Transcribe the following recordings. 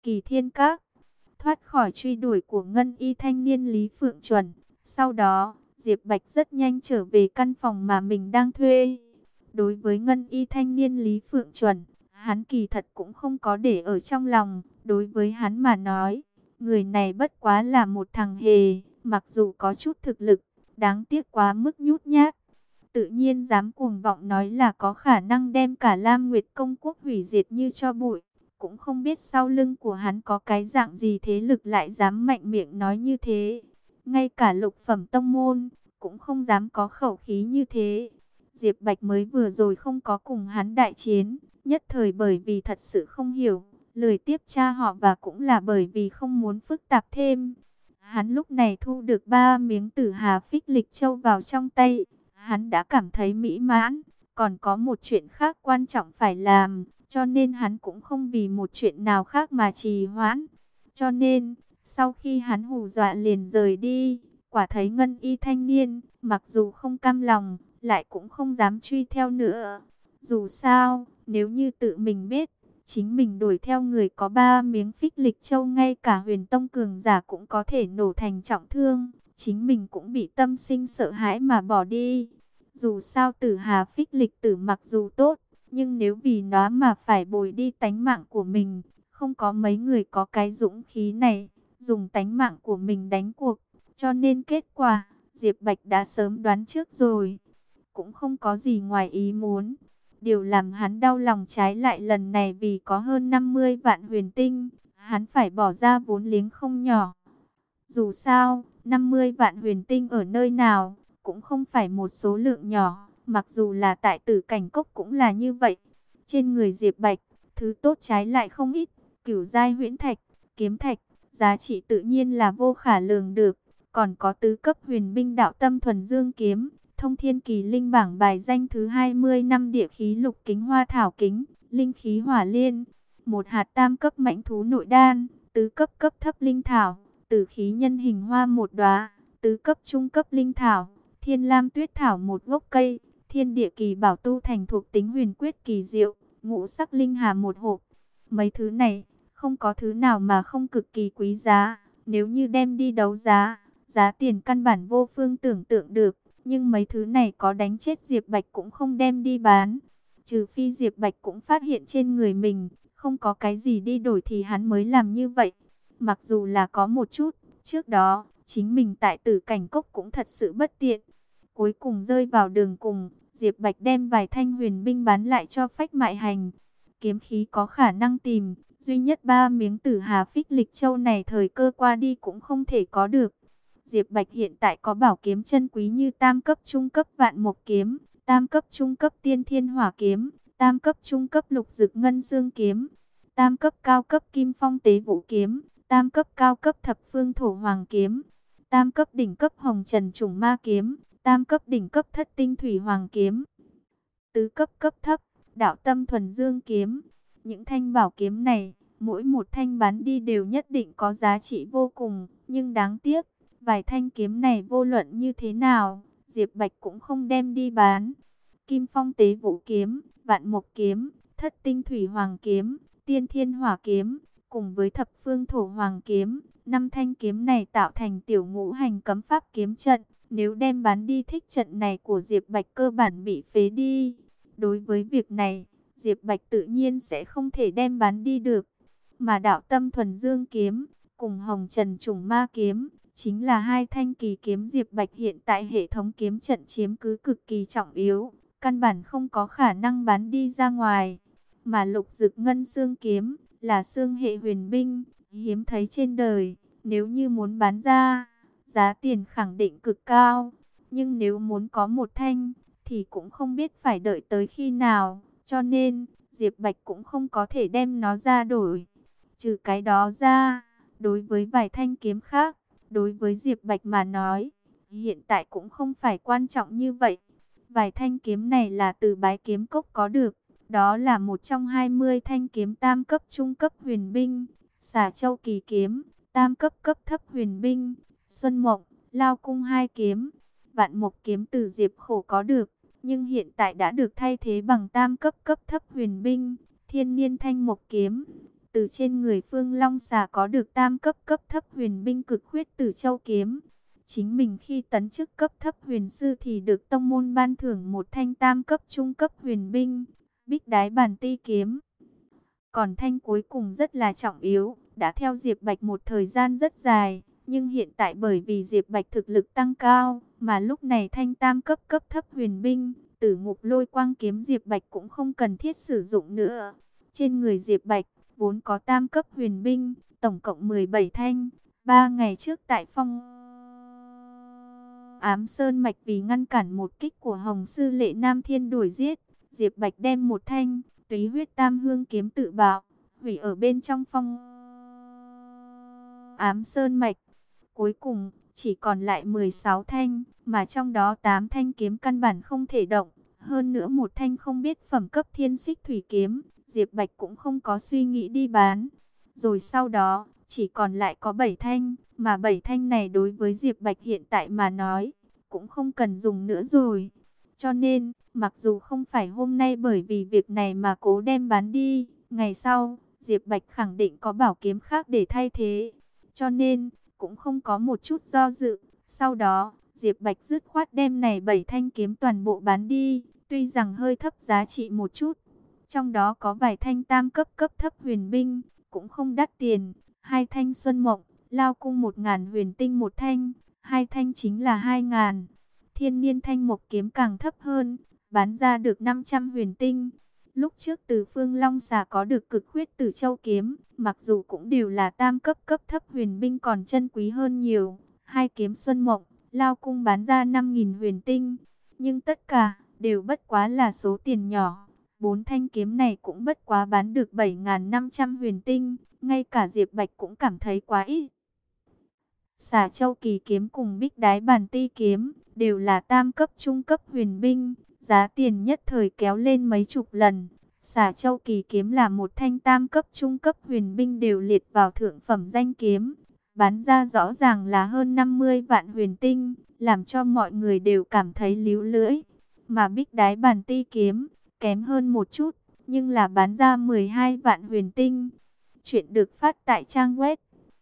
Kỳ Thiên Các, thoát khỏi truy đuổi của ngân y thanh niên Lý Phượng Chuẩn. Sau đó, Diệp Bạch rất nhanh trở về căn phòng mà mình đang thuê. Đối với ngân y thanh niên Lý Phượng Chuẩn, hắn kỳ thật cũng không có để ở trong lòng. Đối với hắn mà nói, người này bất quá là một thằng hề, mặc dù có chút thực lực, đáng tiếc quá mức nhút nhát. Tự nhiên dám cuồng vọng nói là có khả năng đem cả Lam Nguyệt Công Quốc hủy diệt như tro bụi. Cũng không biết sau lưng của hắn có cái dạng gì thế lực lại dám mạnh miệng nói như thế. Ngay cả lục phẩm tông môn cũng không dám có khẩu khí như thế. Diệp Bạch mới vừa rồi không có cùng hắn đại chiến, nhất thời bởi vì thật sự không hiểu, lười tiếp tra họ và cũng là bởi vì không muốn phức tạp thêm. Hắn lúc này thu được 3 miếng Tử Hà Phích Lịch Châu vào trong tay, hắn đã cảm thấy mỹ mãn, còn có một chuyện khác quan trọng phải làm, cho nên hắn cũng không vì một chuyện nào khác mà trì hoãn. Cho nên, sau khi hắn hù dọa liền rời đi, quả thấy ngân y thanh niên, mặc dù không cam lòng, lại cũng không dám truy theo nữa. Dù sao, nếu như tự mình biết, chính mình đuổi theo người có 3 miếng Phích Lịch Châu, ngay cả Huyền Tông cường giả cũng có thể nổ thành trọng thương, chính mình cũng bị tâm sinh sợ hãi mà bỏ đi. Dù sao Tử Hà Phích Lịch Tử mặc dù tốt, nhưng nếu vì nó mà phải bồi đi tánh mạng của mình, không có mấy người có cái dũng khí này, dùng tánh mạng của mình đánh cuộc. Cho nên kết quả, Diệp Bạch đã sớm đoán trước rồi, cũng không có gì ngoài ý muốn. Điều làm hắn đau lòng trái lại lần này vì có hơn 50 vạn huyền tinh, hắn phải bỏ ra vốn liếng không nhỏ. Dù sao, 50 vạn huyền tinh ở nơi nào, cũng không phải một số lượng nhỏ, mặc dù là tại Tử Cảnh Cốc cũng là như vậy. Trên người Diệp Bạch, thứ tốt trái lại không ít, cửu giai huyễn thạch, kiếm thạch, giá trị tự nhiên là vô khả lường được. Còn có tứ cấp huyền binh đạo tâm thuần dương kiếm, thông thiên kỳ linh bảng bài danh thứ 20 năm địa khí lục kính hoa thảo kính, linh khí hỏa liên, một hạt tam cấp mãnh thú nội đan, tứ cấp cấp thấp linh thảo, tử khí nhân hình hoa một đóa, tứ cấp trung cấp linh thảo, thiên lam tuyết thảo một gốc cây, thiên địa kỳ bảo tu thành thuộc tính huyền quyết kỳ diệu, ngũ sắc linh hà một hộp. Mấy thứ này, không có thứ nào mà không cực kỳ quý giá, nếu như đem đi đấu giá, giá tiền căn bản vô phương tưởng tượng được. Nhưng mấy thứ này có đánh chết Diệp Bạch cũng không đem đi bán. Trừ phi Diệp Bạch cũng phát hiện trên người mình không có cái gì đi đổi thì hắn mới làm như vậy. Mặc dù là có một chút, trước đó chính mình tại Tử Cảnh Cốc cũng thật sự bất tiện. Cuối cùng rơi vào đường cùng, Diệp Bạch đem vài thanh huyền binh bán lại cho Phách Mại Hành. Kiếm khí có khả năng tìm, duy nhất 3 miếng Tử Hà Phích Lịch Châu này thời cơ qua đi cũng không thể có được. Diệp Bạch hiện tại có bảo kiếm chân quý như tam cấp trung cấp vạn mộc kiếm, tam cấp trung cấp tiên thiên hỏa kiếm, tam cấp trung cấp lục dực ngân xương kiếm, tam cấp cao cấp kim phong tế vũ kiếm, tam cấp cao cấp thập phương thổ hoàng kiếm, tam cấp đỉnh cấp hồng trần trùng ma kiếm, tam cấp đỉnh cấp thất tinh thủy hoàng kiếm, tứ cấp cấp thấp đạo tâm thuần dương kiếm. Những thanh bảo kiếm này, mỗi một thanh bán đi đều nhất định có giá trị vô cùng, nhưng đáng tiếc, vài thanh kiếm này vô luận như thế nào, Diệp Bạch cũng không đem đi bán. Kim phong tế vũ kiếm, vạn mộc kiếm, thất tinh thủy hoàng kiếm, tiên thiên hỏa kiếm, cùng với thập phương thổ hoàng kiếm, 5 thanh kiếm này tạo thành tiểu ngũ hành cấm pháp kiếm trận. Nếu đem bán đi, thích trận này của Diệp Bạch cơ bản bị phế đi. Đối với việc này, Diệp Bạch tự nhiên sẽ không thể đem bán đi được. Mà đạo tâm thuần dương kiếm, cùng hồng trần trùng ma kiếm, chính là 2 thanh kỳ kiếm Diệp Bạch hiện tại hệ thống kiếm trận chiếm cứ cực kỳ trọng yếu, căn bản không có khả năng bán đi ra ngoài. Mà lục dực ngân xương kiếm, là xương hệ huyền binh, hiếm thấy trên đời, nếu như muốn bán ra, giá tiền khẳng định cực cao. Nhưng nếu muốn có một thanh, thì cũng không biết phải đợi tới khi nào, cho nên Diệp Bạch cũng không có thể đem nó ra đổi. Trừ cái đó ra, đối với vài thanh kiếm khác, đối với Diệp Bạch mà nói, hiện tại cũng không phải quan trọng như vậy. Vài thanh kiếm này là từ Bái Kiếm Cốc có được, đó là một trong 20 thanh kiếm tam cấp trung cấp huyền binh, Xà Châu Kỳ kiếm, tam cấp cấp thấp huyền binh, Xuân Mộng, Lao Cung 2 kiếm, Vạn Mộc kiếm từ Diệp Khổ có được, nhưng hiện tại đã được thay thế bằng tam cấp cấp thấp huyền binh, Thiên Niên Thanh Mộc kiếm. từ trên người Phương Long Xà có được tam cấp cấp thấp huyền binh Cực Khuyết Tử Châu kiếm. Chính mình khi tấn chức cấp thấp huyền sư thì được tông môn ban thưởng một thanh tam cấp trung cấp huyền binh, Bích Đái Bàn Ti kiếm. Còn thanh cuối cùng rất là trọng yếu, đã theo Diệp Bạch một thời gian rất dài, nhưng hiện tại bởi vì Diệp Bạch thực lực tăng cao, mà lúc này thanh tam cấp cấp thấp huyền binh, Tử Ngục Lôi Quang kiếm Diệp Bạch cũng không cần thiết sử dụng nữa. Trên người Diệp Bạch vốn có tam cấp huyền binh, tổng cộng 17 thanh. 3 ngày trước tại Phong Ám Sơn Mạch vì ngăn cản một kích của Hồng Sư Lệ Nam Thiên đuổi giết, Diệp Bạch đem một thanh Túy Huyết Tam Hương kiếm tự bạo, hủy ở bên trong Phong Ám Sơn Mạch. Cuối cùng chỉ còn lại 16 thanh, mà trong đó 8 thanh kiếm căn bản không thể động. Hơn nữa một thanh không biết phẩm cấp Thiên Xích Thủy kiếm, Diệp Bạch cũng không có suy nghĩ đi bán. Rồi sau đó, chỉ còn lại có 7 thanh, mà 7 thanh này đối với Diệp Bạch hiện tại mà nói, cũng không cần dùng nữa rồi. Cho nên, mặc dù không phải hôm nay bởi vì việc này mà cố đem bán đi, ngày sau, Diệp Bạch khẳng định có bảo kiếm khác để thay thế. Cho nên, cũng không có một chút do dự. Sau đó, Diệp Bạch dứt khoát đem này 7 thanh kiếm toàn bộ bán đi, tuy rằng hơi thấp giá trị một chút. Trong đó có vài thanh tam cấp cấp thấp huyền binh, cũng không đắt tiền. 2 thanh Xuân Mộng, Lao Cung 1000 huyền tinh một thanh, 2 thanh chính là 2000. Thiên Niên Thanh Mộc kiếm càng thấp hơn, bán ra được 500 huyền tinh. Lúc trước từ Phương Long Xà có được Cực Khuyết Tử Châu kiếm, mặc dù cũng đều là tam cấp cấp thấp huyền binh còn chân quý hơn nhiều. 2 kiếm Xuân Mộng, Lao Cung bán ra 5000 huyền tinh, nhưng tất cả đều bất quá là số tiền nhỏ. 4 thanh kiếm này cũng bất quá bán được 7500 huyền tinh, ngay cả Diệp Bạch cũng cảm thấy quá ít. Xà Châu Kỳ kiếm cùng Bích Đái Bàn Ti kiếm đều là tam cấp trung cấp huyền binh, giá tiền nhất thời kéo lên mấy chục lần. Xà Châu Kỳ kiếm là một thanh tam cấp trung cấp huyền binh đều liệt vào thượng phẩm danh kiếm, bán ra rõ ràng là hơn 50 vạn huyền tinh, làm cho mọi người đều cảm thấy líu lưỡi. Mà Bích Đái Bàn Ti kiếm kém hơn một chút, nhưng là bán ra 12 vạn huyền tinh. Chuyện được phát tại trang web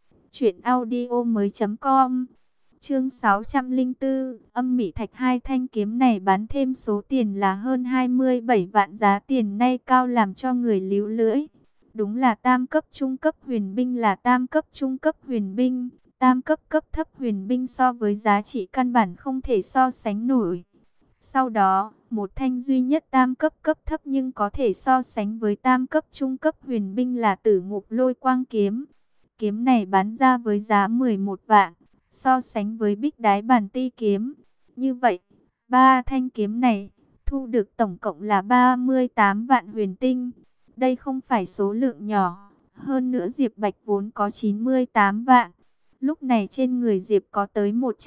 truyệnaudiomoi.com. Chương 604, Âm Mị Thạch. 2 thanh kiếm này bán thêm số tiền là hơn 27 vạn, giá tiền nay cao làm cho người líu lưỡi. Đúng là tam cấp trung cấp huyền binh là tam cấp trung cấp huyền binh, tam cấp cấp thấp huyền binh so với giá trị căn bản không thể so sánh nổi. Sau đó, một thanh duy nhất tam cấp cấp thấp nhưng có thể so sánh với tam cấp trung cấp huyền binh là Tử Ngục Lôi Quang kiếm. Kiếm này bán ra với giá 11 vạn, so sánh với Bích Đái Bàn Ti kiếm. Như vậy, 3 thanh kiếm này thu được tổng cộng là 38 vạn huyền tinh. Đây không phải số lượng nhỏ, hơn nữa Diệp Bạch vốn có 98 vạn. Lúc này trên người Diệp có tới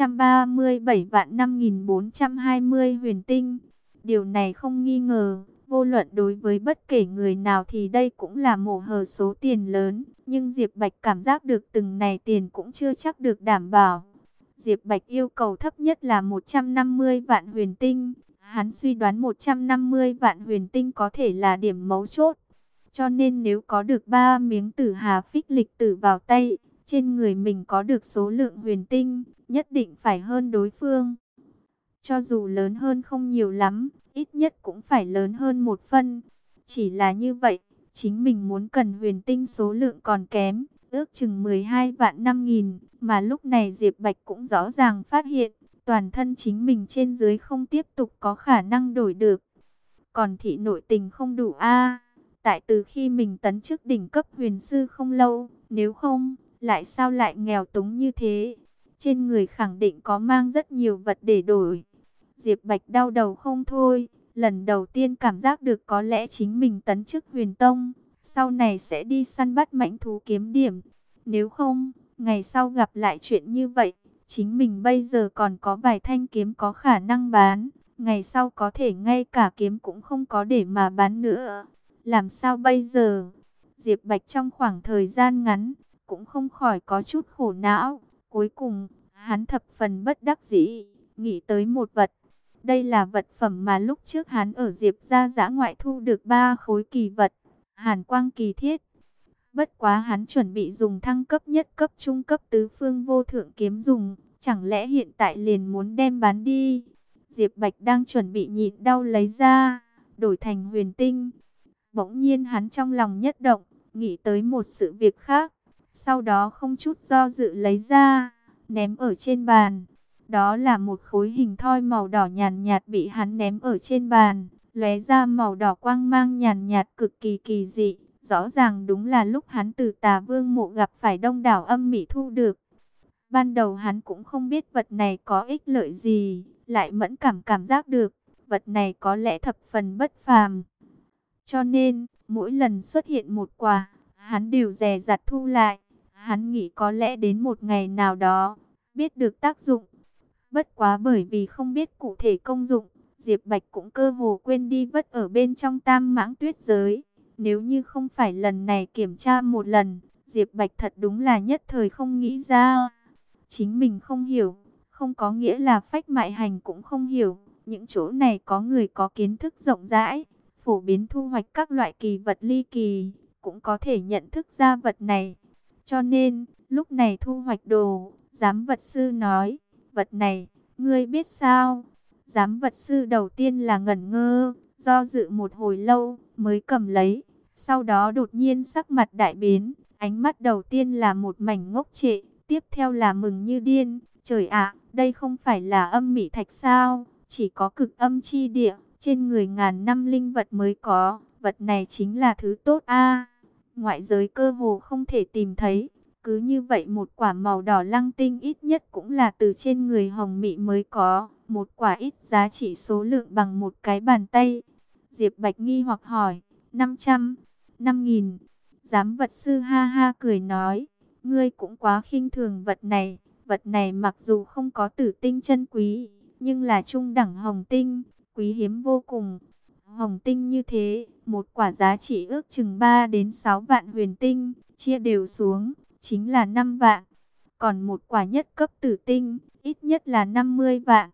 137 vạn 5420 huyền tinh. Điều này không nghi ngờ, vô luận đối với bất kể người nào thì đây cũng là mổ hờ số tiền lớn. Nhưng Diệp Bạch cảm giác được từng này tiền cũng chưa chắc được đảm bảo. Diệp Bạch yêu cầu thấp nhất là 150 vạn huyền tinh. Hắn suy đoán 150 vạn huyền tinh có thể là điểm mấu chốt. Cho nên nếu có được 3 miếng Tử Hà Phích Lịch Tử vào tay, trên người mình có được số lượng huyền tinh, nhất định phải hơn đối phương. Cho dù lớn hơn không nhiều lắm, ít nhất cũng phải lớn hơn một phân. Chỉ là như vậy, chính mình muốn cần huyền tinh số lượng còn kém, ước chừng 12 vạn 5.000, mà lúc này Diệp Bạch cũng rõ ràng phát hiện, toàn thân chính mình trên dưới không tiếp tục có khả năng đổi được. Còn thị nội tình không đủ a. Tại từ khi mình tấn chức đỉnh cấp huyền sư không lâu, nếu không, lại sao lại nghèo túng như thế? Trên người khẳng định có mang rất nhiều vật để đổi. Diệp Bạch đau đầu không thôi, lần đầu tiên cảm giác được có lẽ chính mình tấn chức huyền tông, sau này sẽ đi săn bắt mãnh thú kiếm điểm. Nếu không, ngày sau gặp lại chuyện như vậy, chính mình bây giờ còn có vài thanh kiếm có khả năng bán, ngày sau có thể ngay cả kiếm cũng không có để mà bán nữa. Làm sao bây giờ? Diệp Bạch trong khoảng thời gian ngắn, cũng không khỏi có chút khổ não. Cuối cùng, hắn thập phần bất đắc dĩ, nghĩ tới một vật. Đây là vật phẩm mà lúc trước hắn ở Diệp gia dã ngoại thu được 3 khối kỳ vật, Hàn Quang Kỳ Thiết. Bất quá hắn chuẩn bị dùng thăng cấp nhất cấp trung cấp tứ phương vô thượng kiếm dùng, chẳng lẽ hiện tại liền muốn đem bán đi? Diệp Bạch đang chuẩn bị nhịn đau lấy ra, đổi thành huyền tinh. Bỗng nhiên hắn trong lòng nhất động, nghĩ tới một sự việc khác, sau đó không chút do dự lấy ra, ném ở trên bàn. Đó là một khối hình thoi màu đỏ nhàn nhạt bị hắn ném ở trên bàn, lóe ra màu đỏ quang mang nhàn nhạt cực kỳ kỳ dị. Rõ ràng đúng là lúc hắn từ Tà Vương mộ gặp phải đông đảo âm mị thu được. Ban đầu hắn cũng không biết vật này có ích lợi gì, lại mẫn cảm giác được, vật này có lẽ thập phần bất phàm. Cho nên, mỗi lần xuất hiện một quả, hắn đều dè dặt thu lại. Hắn nghĩ có lẽ đến một ngày nào đó, biết được tác dụng. Bất quá bởi vì không biết cụ thể công dụng, Diệp Bạch cũng cơ hồ quên đi vất ở bên trong Tam Mãng Tuyết giới. Nếu như không phải lần này kiểm tra một lần, Diệp Bạch thật đúng là nhất thời không nghĩ ra. Chính mình không hiểu, không có nghĩa là Phách Mại Hành cũng không hiểu. Những chỗ này có người có kiến thức rộng rãi, phổ biến thu hoạch các loại kỳ vật ly kỳ, cũng có thể nhận thức ra vật này. Cho nên, lúc này thu hoạch đồ, giám vật sư nói, vật này, ngươi biết sao? Giám vật sư đầu tiên là ngẩn ngơ, do dự một hồi lâu, mới cầm lấy. Sau đó đột nhiên sắc mặt đại biến, ánh mắt đầu tiên là một mảnh ngốc trệ, tiếp theo là mừng như điên. Trời ạ, đây không phải là âm mị thạch sao? Chỉ có cực âm chi địa, trên người ngàn năm linh vật mới có. Vật này chính là thứ tốt a. Ngoại giới cơ hồ không thể tìm thấy. Cứ như vậy một quả màu đỏ lăng tinh ít nhất cũng là từ trên người hồng mị mới có. Một quả ít giá trị số lượng bằng một cái bàn tay. Diệp Bạch nghi hoặc hỏi, 500, 5.000. Giám vật sư ha ha cười nói, ngươi cũng quá khinh thường vật này. Vật này mặc dù không có tử tinh chân quý, nhưng là trung đẳng hồng tinh, quý hiếm vô cùng. Hồng tinh như thế, một quả giá trị ước chừng 3 đến 6 vạn huyền tinh, chia đều xuống, chính là 5 vạn. Còn một quả nhất cấp tử tinh, ít nhất là 50 vạn.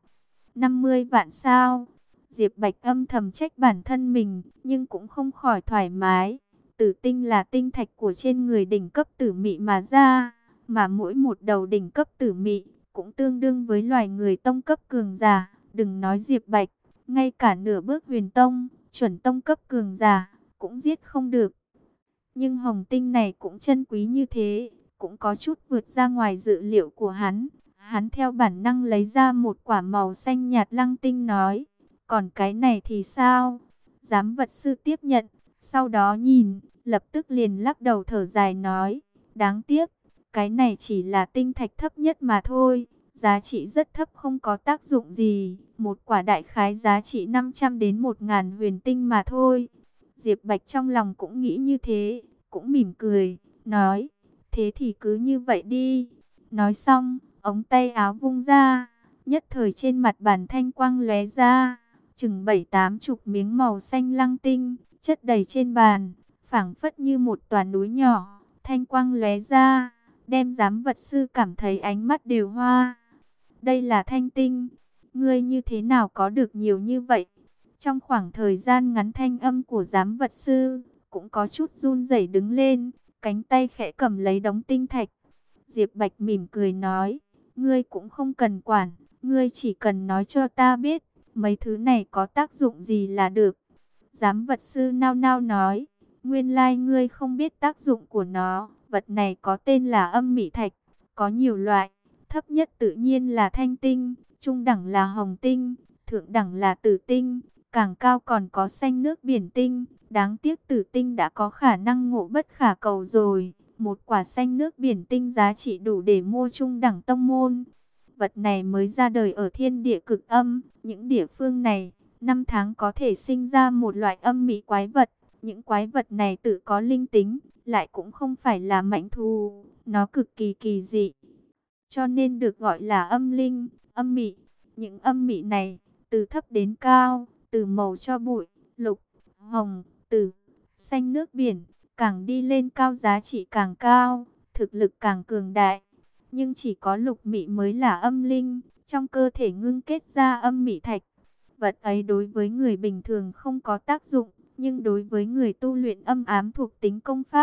50 vạn sao? Diệp Bạch âm thầm trách bản thân mình, nhưng cũng không khỏi thoải mái. Tử tinh là tinh thạch của trên người đỉnh cấp tử mị mà ra, mà mỗi một đầu đỉnh cấp tử mị cũng tương đương với loài người tông cấp cường giả. Đừng nói Diệp Bạch, ngay cả nửa bước huyền tông, chuẩn tông cấp cường giả cũng giết không được. Nhưng hồng tinh này cũng chân quý như thế, cũng có chút vượt ra ngoài dự liệu của hắn. Hắn theo bản năng lấy ra một quả màu xanh nhạt lăng tinh nói, còn cái này thì sao? Giám vật sư tiếp nhận, sau đó nhìn, lập tức liền lắc đầu thở dài nói, đáng tiếc, cái này chỉ là tinh thạch thấp nhất mà thôi, giá trị rất thấp không có tác dụng gì, một quả đại khái giá trị 500 đến 1.000 huyền tinh mà thôi. Diệp Bạch trong lòng cũng nghĩ như thế, cũng mỉm cười, nói, thế thì cứ như vậy đi. Nói xong, ống tay áo vung ra, nhất thời trên mặt bàn thanh quang lóe ra, chừng 7-8 miếng màu xanh lăng tinh, chất đầy trên bàn, phảng phất như một tòa núi nhỏ, thanh quang lóe ra, đem giám vật sư cảm thấy ánh mắt đều hoa. Đây là thanh tinh, ngươi như thế nào có được nhiều như vậy? Trong khoảng thời gian ngắn thanh âm của giám vật sư cũng có chút run rẩy đứng lên, cánh tay khẽ cầm lấy đống tinh thạch. Diệp Bạch mỉm cười nói, ngươi cũng không cần quản, ngươi chỉ cần nói cho ta biết, mấy thứ này có tác dụng gì là được. Giám vật sư nao nao nói, nguyên lai ngươi không biết tác dụng của nó, vật này có tên là âm mị thạch, có nhiều loại, thấp nhất tự nhiên là thanh tinh, trung đẳng là hồng tinh, thượng đẳng là tử tinh, càng cao còn có xanh nước biển tinh, đáng tiếc tử tinh đã có khả năng ngộ bất khả cầu rồi. Một quả xanh nước biển tinh giá trị đủ để mua trung đẳng tông môn. Vật này mới ra đời ở thiên địa cực âm, những địa phương này, 5 tháng có thể sinh ra một loại âm mị quái vật. Những quái vật này tự có linh tính, lại cũng không phải là mãnh thú, nó cực kỳ kỳ dị. Cho nên được gọi là âm linh, âm mị. Những âm mị này, từ thấp đến cao, từ màu cho bụi, lục, hồng, tử, xanh nước biển, càng đi lên cao giá trị càng cao, thực lực càng cường đại. Nhưng chỉ có lục mị mới là âm linh, trong cơ thể ngưng kết ra âm mị thạch. Vật ấy đối với người bình thường không có tác dụng, nhưng đối với người tu luyện âm ám thuộc tính công pháp,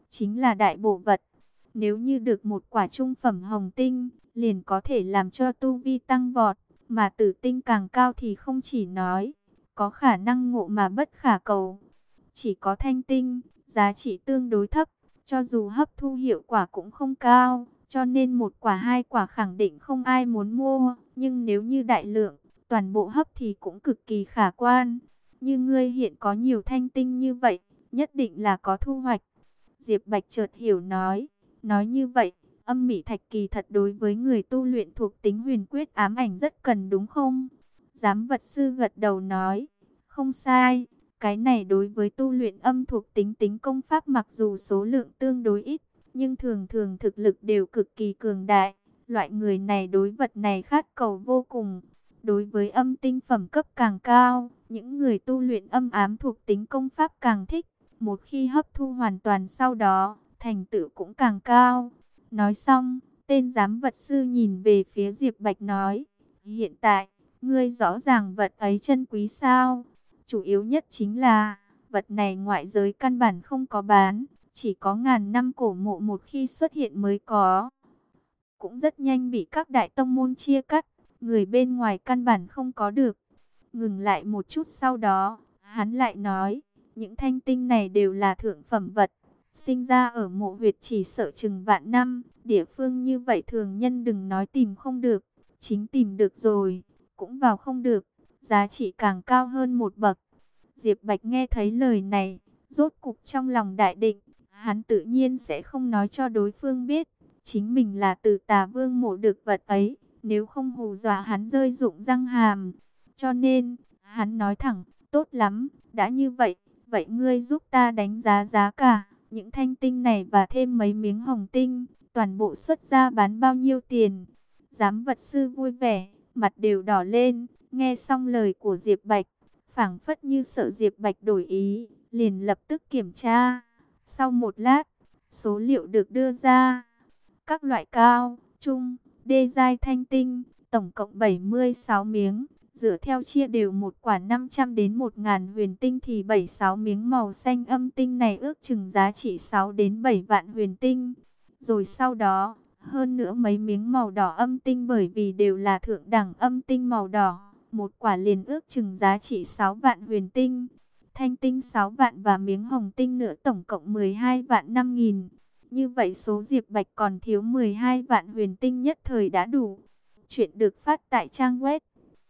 chính là đại bổ vật. Nếu như được một quả trung phẩm hồng tinh, liền có thể làm cho tu vi tăng vọt, mà tử tinh càng cao thì không chỉ nói, có khả năng ngộ mà bất khả cầu. Chỉ có thanh tinh, giá trị tương đối thấp, cho dù hấp thu hiệu quả cũng không cao, cho nên một quả hai quả khẳng định không ai muốn mua, nhưng nếu như đại lượng, toàn bộ hấp thì cũng cực kỳ khả quan. Như ngươi hiện có nhiều thanh tinh như vậy, nhất định là có thu hoạch. Diệp Bạch chợt hiểu nói như vậy, âm mị thạch kỳ thật đối với người tu luyện thuộc tính huyền quyết ám ảnh rất cần đúng không? Giám vật sư gật đầu nói, không sai, cái này đối với tu luyện âm thuộc tính tính công pháp mặc dù số lượng tương đối ít, nhưng thường thường thực lực đều cực kỳ cường đại. Loại người này đối vật này khát cầu vô cùng. Đối với âm tinh phẩm cấp càng cao, những người tu luyện âm ám thuộc tính công pháp càng thích. Một khi hấp thu hoàn toàn sau đó, thành tựu cũng càng cao. Nói xong, tên giám vật sư nhìn về phía Diệp Bạch nói, hiện tại, ngươi rõ ràng vật ấy chân quý sao? Chủ yếu nhất chính là, vật này ngoại giới căn bản không có bán, chỉ có ngàn năm cổ mộ một khi xuất hiện mới có. Cũng rất nhanh bị các đại tông môn chia cắt, người bên ngoài căn bản không có được. Ngừng lại một chút sau đó, hắn lại nói, những thanh tinh này đều là thượng phẩm vật, sinh ra ở mộ huyệt chỉ sợ chừng vạn năm, địa phương như vậy thường nhân đừng nói tìm không được, chính tìm được rồi, cũng vào không được, giá trị càng cao hơn một bậc. Diệp Bạch nghe thấy lời này, rốt cục trong lòng đại định, hắn tự nhiên sẽ không nói cho đối phương biết, chính mình là từ Tà Vương mộ được vật ấy, nếu không hù dọa hắn rơi rụng răng hàm. Cho nên, hắn nói thẳng, tốt lắm, đã như vậy, vậy ngươi giúp ta đánh giá giá cả, những thanh tinh này và thêm mấy miếng hồng tinh, toàn bộ xuất ra bán bao nhiêu tiền. Giám vật sư vui vẻ, mặt đều đỏ lên, nghe xong lời của Diệp Bạch, phảng phất như sợ Diệp Bạch đổi ý, liền lập tức kiểm tra. Sau một lát, số liệu được đưa ra, các loại cao, trung, đê giai thanh tinh, tổng cộng 76 miếng. Dựa theo chia đều một quả 500 đến 1000 huyền tinh thì 76 miếng màu xanh âm tinh này ước chừng giá trị 6 đến 7 vạn huyền tinh. Rồi sau đó, hơn nữa mấy miếng màu đỏ âm tinh bởi vì đều là thượng đẳng âm tinh màu đỏ. Một quả liền ước chừng giá trị 6 vạn huyền tinh. Thanh tinh 6 vạn và miếng hồng tinh nữa tổng cộng 12 vạn 5.000. Như vậy số Diệp Bạch còn thiếu 12 vạn huyền tinh nhất thời đã đủ. Chuyện được phát tại trang web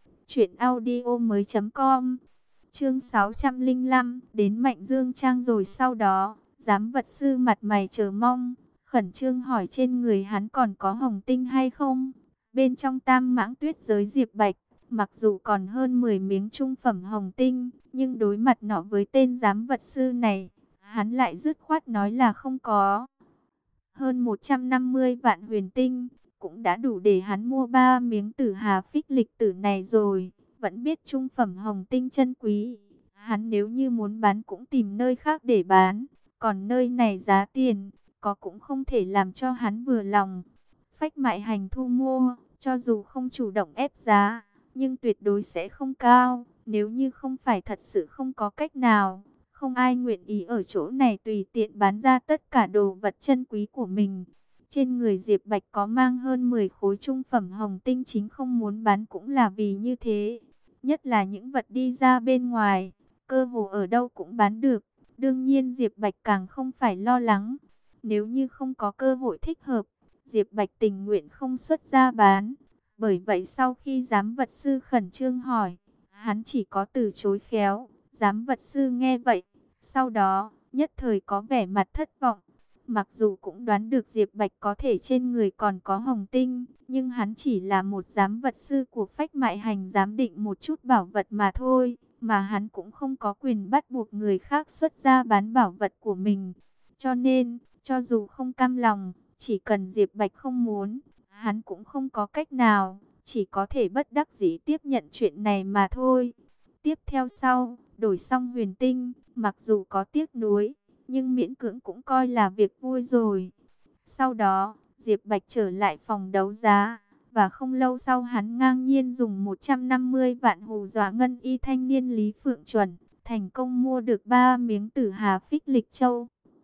truyệnaudiomoi.com. Chương 605, đến Mạnh Dương Trang rồi sau đó, giám vật sư mặt mày chờ mong, khẩn trương hỏi trên người hắn còn có hồng tinh hay không. Bên trong Tam Mãng Tuyết giới Diệp Bạch, mặc dù còn hơn 10 miếng trung phẩm hồng tinh, nhưng đối mặt nọ với tên giám vật sư này, hắn lại dứt khoát nói là không có. Hơn 150 vạn huyền tinh, cũng đã đủ để hắn mua 3 miếng Tử Hà Phích Lịch Tử này rồi. Vẫn biết trung phẩm hồng tinh chân quý, hắn nếu như muốn bán cũng tìm nơi khác để bán, còn nơi này giá tiền có cũng không thể làm cho hắn vừa lòng. Phách Mại Hành thu mua, cho dù không chủ động ép giá, nhưng tuyệt đối sẽ không cao. Nếu như không phải thật sự không có cách nào, không ai nguyện ý ở chỗ này tùy tiện bán ra tất cả đồ vật chân quý của mình. Trên người Diệp Bạch có mang hơn 10 khối trung phẩm hồng tinh, chính không muốn bán cũng là vì như thế. Nhất là những vật đi ra bên ngoài, cơ hồ ở đâu cũng bán được. Đương nhiên Diệp Bạch càng không phải lo lắng. Nếu như không có cơ hội thích hợp, Diệp Bạch tình nguyện không xuất ra bán. Bởi vậy sau khi giám vật sư khẩn trương hỏi, hắn chỉ có từ chối khéo. Giám vật sư nghe vậy, sau đó nhất thời có vẻ mặt thất vọng. Mặc dù cũng đoán được Diệp Bạch có thể trên người còn có hồng tinh, nhưng hắn chỉ là một giám vật sư của Phách Mại Hành giám định một chút bảo vật mà thôi, mà hắn cũng không có quyền bắt buộc người khác xuất ra bán bảo vật của mình. Cho nên, cho dù không cam lòng, chỉ cần Diệp Bạch không muốn, hắn cũng không có cách nào, chỉ có thể bất đắc dĩ tiếp nhận chuyện này mà thôi. Tiếp theo sau, đổi xong huyền tinh, mặc dù có tiếc nuối, nhưng miễn cưỡng cũng coi là việc vui rồi. Sau đó, Diệp Bạch trở lại phòng đấu giá, và không lâu sau hắn ngang nhiên dùng 150 vạn hù dọa ngân y thanh niên Lý Phượng Chuẩn, thành công mua được 3 miếng Tử Hà Phích Lịch Châu.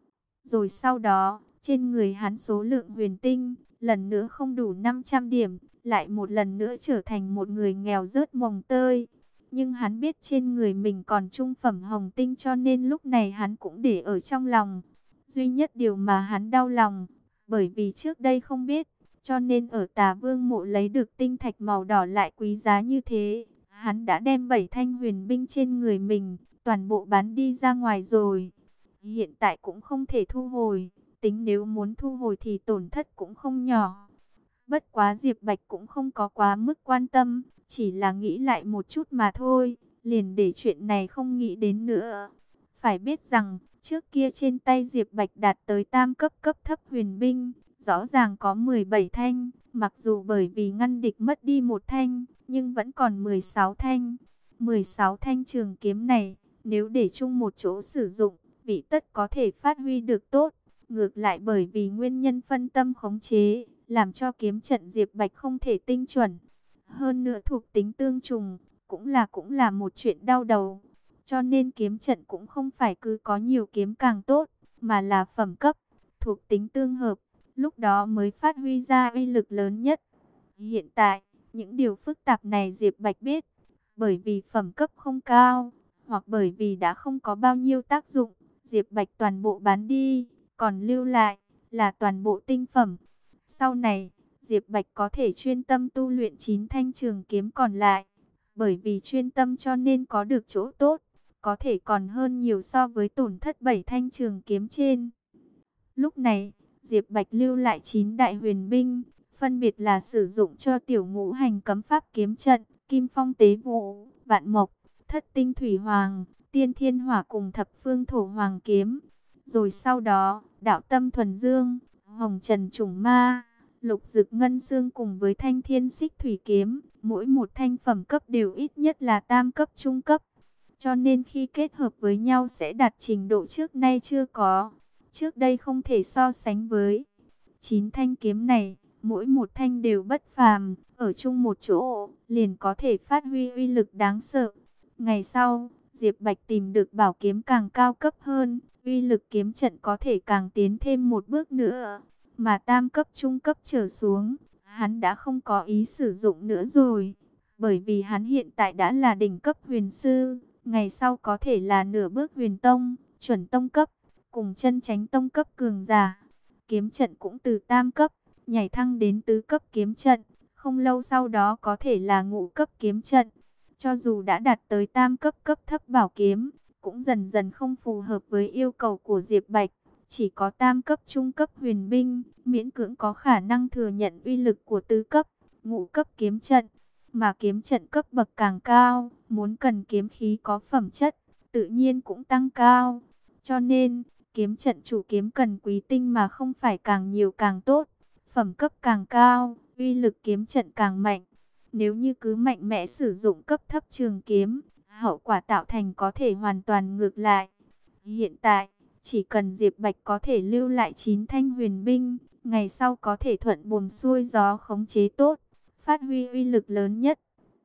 Rồi sau đó, trên người hắn số lượng huyền tinh, lần nữa không đủ 500 điểm, lại một lần nữa trở thành một người nghèo rớt mồng tơi. Nhưng hắn biết trên người mình còn trung phẩm hồng tinh cho nên lúc này hắn cũng để ở trong lòng. Duy nhất điều mà hắn đau lòng, bởi vì trước đây không biết, cho nên ở Tà Vương mộ lấy được tinh thạch màu đỏ lại quý giá như thế. Hắn đã đem 7 thanh huyền binh trên người mình, toàn bộ bán đi ra ngoài rồi. Hiện tại cũng không thể thu hồi, tính nếu muốn thu hồi thì tổn thất cũng không nhỏ. Bất quá Diệp Bạch cũng không có quá mức quan tâm, chỉ là nghĩ lại một chút mà thôi, liền để chuyện này không nghĩ đến nữa. Phải biết rằng, trước kia trên tay Diệp Bạch đạt tới tam cấp cấp thấp huyền binh, rõ ràng có 17 thanh, mặc dù bởi vì ngăn địch mất đi một thanh, nhưng vẫn còn 16 thanh. 16 thanh trường kiếm này, nếu để chung một chỗ sử dụng, vị tất có thể phát huy được tốt. Ngược lại bởi vì nguyên nhân phân tâm khống chế, làm cho kiếm trận Diệp Bạch không thể tinh chuẩn. Hơn nữa thuộc tính tương trùng, cũng là một chuyện đau đầu. Cho nên kiếm trận cũng không phải cứ có nhiều kiếm càng tốt, mà là phẩm cấp, thuộc tính tương hợp, lúc đó mới phát huy ra uy lực lớn nhất. Hiện tại, những điều phức tạp này Diệp Bạch biết, bởi vì phẩm cấp không cao, hoặc bởi vì đã không có bao nhiêu tác dụng, Diệp Bạch toàn bộ bán đi, còn lưu lại là toàn bộ tinh phẩm. Sau này, Diệp Bạch có thể chuyên tâm tu luyện 9 thanh trường kiếm còn lại, bởi vì chuyên tâm cho nên có được chỗ tốt, có thể còn hơn nhiều so với tổn thất 7 thanh trường kiếm trên. Lúc này, Diệp Bạch lưu lại 9 đại huyền binh, phân biệt là sử dụng cho tiểu ngũ hành cấm pháp kiếm trận, Kim Phong Tế Vũ, Vạn Mộc, Thất Tinh Thủy Hoàng, Tiên Thiên Hỏa cùng Thập Phương Thổ Hoàng kiếm. Rồi sau đó, Đạo Tâm Thuần Dương, Hồng Trần Trùng Ma, Lục Dực Ngân Xương cùng với Thanh Thiên Xích Thủy kiếm, mỗi một thanh phẩm cấp đều ít nhất là tam cấp trung cấp. Cho nên khi kết hợp với nhau sẽ đạt trình độ trước nay chưa có, trước đây không thể so sánh với. 9 thanh kiếm này, mỗi một thanh đều bất phàm, ở chung một chỗ, liền có thể phát huy uy lực đáng sợ. Ngày sau, Diệp Bạch tìm được bảo kiếm càng cao cấp hơn, uy lực kiếm trận có thể càng tiến thêm một bước nữa. Mà tam cấp trung cấp trở xuống, hắn đã không có ý sử dụng nữa rồi. Bởi vì hắn hiện tại đã là đỉnh cấp huyền sư, ngày sau có thể là nửa bước huyền tông, chuẩn tông cấp, cùng chân chánh tông cấp cường giả. Kiếm trận cũng từ tam cấp, nhảy thăng đến tứ cấp kiếm trận, không lâu sau đó có thể là ngũ cấp kiếm trận. Cho dù đã đạt tới tam cấp cấp thấp bảo kiếm, cũng dần dần không phù hợp với yêu cầu của Diệp Bạch. Chỉ có tam cấp trung cấp huyền binh, miễn cưỡng có khả năng thừa nhận uy lực của tứ cấp, ngũ cấp kiếm trận. Mà kiếm trận cấp bậc càng cao, muốn cần kiếm khí có phẩm chất, tự nhiên cũng tăng cao. Cho nên, kiếm trận chủ kiếm cần quý tinh mà không phải càng nhiều càng tốt. Phẩm cấp càng cao, uy lực kiếm trận càng mạnh. Nếu như cứ mạnh mẽ sử dụng cấp thấp trường kiếm, hậu quả tạo thành có thể hoàn toàn ngược lại. Hiện tại, chỉ cần Diệp Bạch có thể lưu lại 9 thanh huyền binh, ngày sau có thể thuận buồm xuôi gió khống chế tốt, phát huy uy lực lớn nhất.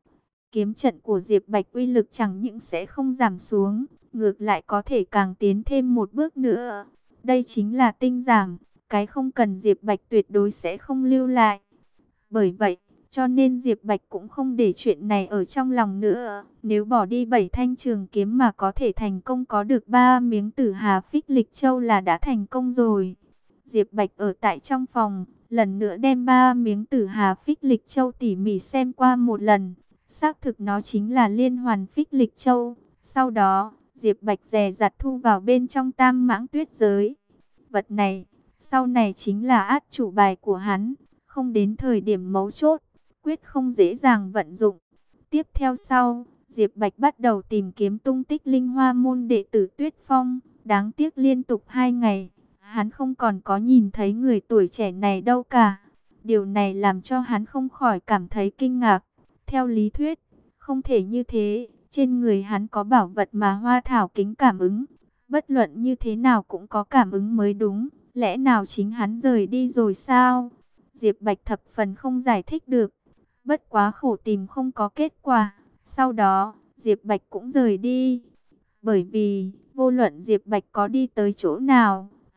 Kiếm trận của Diệp Bạch uy lực chẳng những sẽ không giảm xuống, ngược lại có thể càng tiến thêm một bước nữa. Đây chính là tinh giảm, cái không cần Diệp Bạch tuyệt đối sẽ không lưu lại. Bởi vậy, cho nên Diệp Bạch cũng không để chuyện này ở trong lòng nữa. Nếu bỏ đi 7 thanh trường kiếm mà có thể thành công có được 3 miếng Tử Hà Phích Lịch Châu là đã thành công rồi. Diệp Bạch ở tại trong phòng, lần nữa đem 3 miếng Tử Hà Phích Lịch Châu tỉ mỉ xem qua một lần. Xác thực nó chính là Liên Hoàn Phích Lịch Châu. Sau đó, Diệp Bạch dè dặt thu vào bên trong Tam Mãng Tuyết Giới. Vật này, sau này chính là át chủ bài của hắn. Không đến thời điểm mấu chốt, quyết không dễ dàng vận dụng. Tiếp theo sau, Diệp Bạch bắt đầu tìm kiếm tung tích Linh Hoa môn đệ tử Tuyết Phong. Đáng tiếc liên tục 2 ngày, hắn không còn có nhìn thấy người tuổi trẻ này đâu cả. Điều này làm cho hắn không khỏi cảm thấy kinh ngạc. Theo lý thuyết, không thể như thế, trên người hắn có bảo vật mà Hoa Thảo kính cảm ứng. Bất luận như thế nào cũng có cảm ứng mới đúng, lẽ nào chính hắn rời đi rồi sao? Diệp Bạch thập phần không giải thích được, bất quá khổ tìm không có kết quả. Sau đó, Diệp Bạch cũng rời đi. Bởi vì, vô luận Diệp Bạch có đi tới chỗ nào,